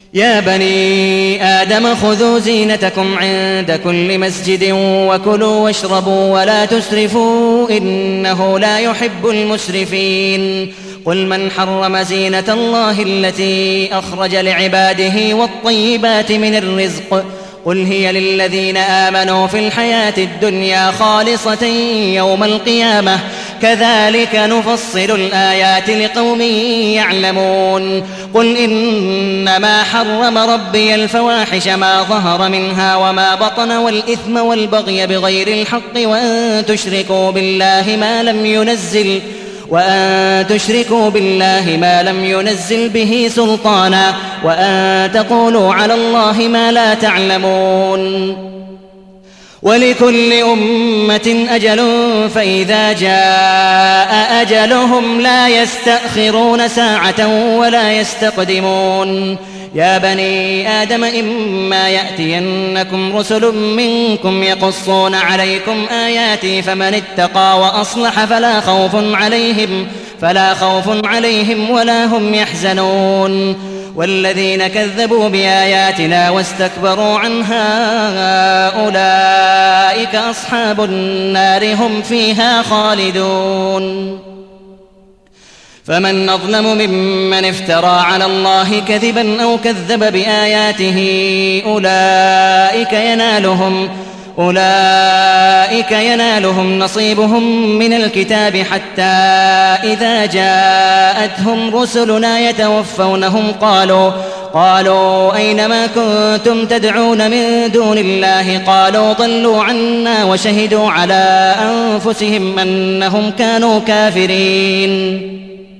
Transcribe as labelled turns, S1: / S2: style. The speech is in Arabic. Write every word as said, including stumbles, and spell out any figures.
S1: يا بني آدم خذوا زينتكم عند كل مسجد وكلوا واشربوا ولا تسرفوا إنه لا يحب المسرفين قل من حرم زينة الله التي أخرج لعباده والطيبات من الرزق قل هي للذين آمنوا في الحياة الدنيا خالصة يوم القيامة كذلك نفصل الآيات لقوم يعلمون قل إنما حرم ربي الفواحش ما ظهر منها وما بطن والإثم والبغي بغير الحق وأن تشركوا بالله ما لم ينزل وأن تشركوا بالله ما لم ينزل به سلطانا وأن تقولوا على الله ما لا تعلمون ولكل أمة أجل فإذا جاء أجلهم لا يستأخرون ساعة ولا يستقدمون يا بني آدم إما يأتينكم رسل منكم يقصون عليكم آياتي فمن اتقى وأصلح فلا خوف عليهم فلا خوف عليهم ولا هم يحزنون والذين كذبوا بآياتنا واستكبروا عنها أولئك أصحاب النار هم فيها خالدون فمن أظلم ممن افترى على الله كذبا أو كذب بآياته أولئك ينالهم أولئك ينالهم نصيبهم من الكتاب حتى إذا جاءتهم رسلنا يتوفونهم قالوا قالوا أينما كنتم تدعون من دون الله قالوا ضلوا عنا وشهدوا على أنفسهم أنهم كانوا كافرين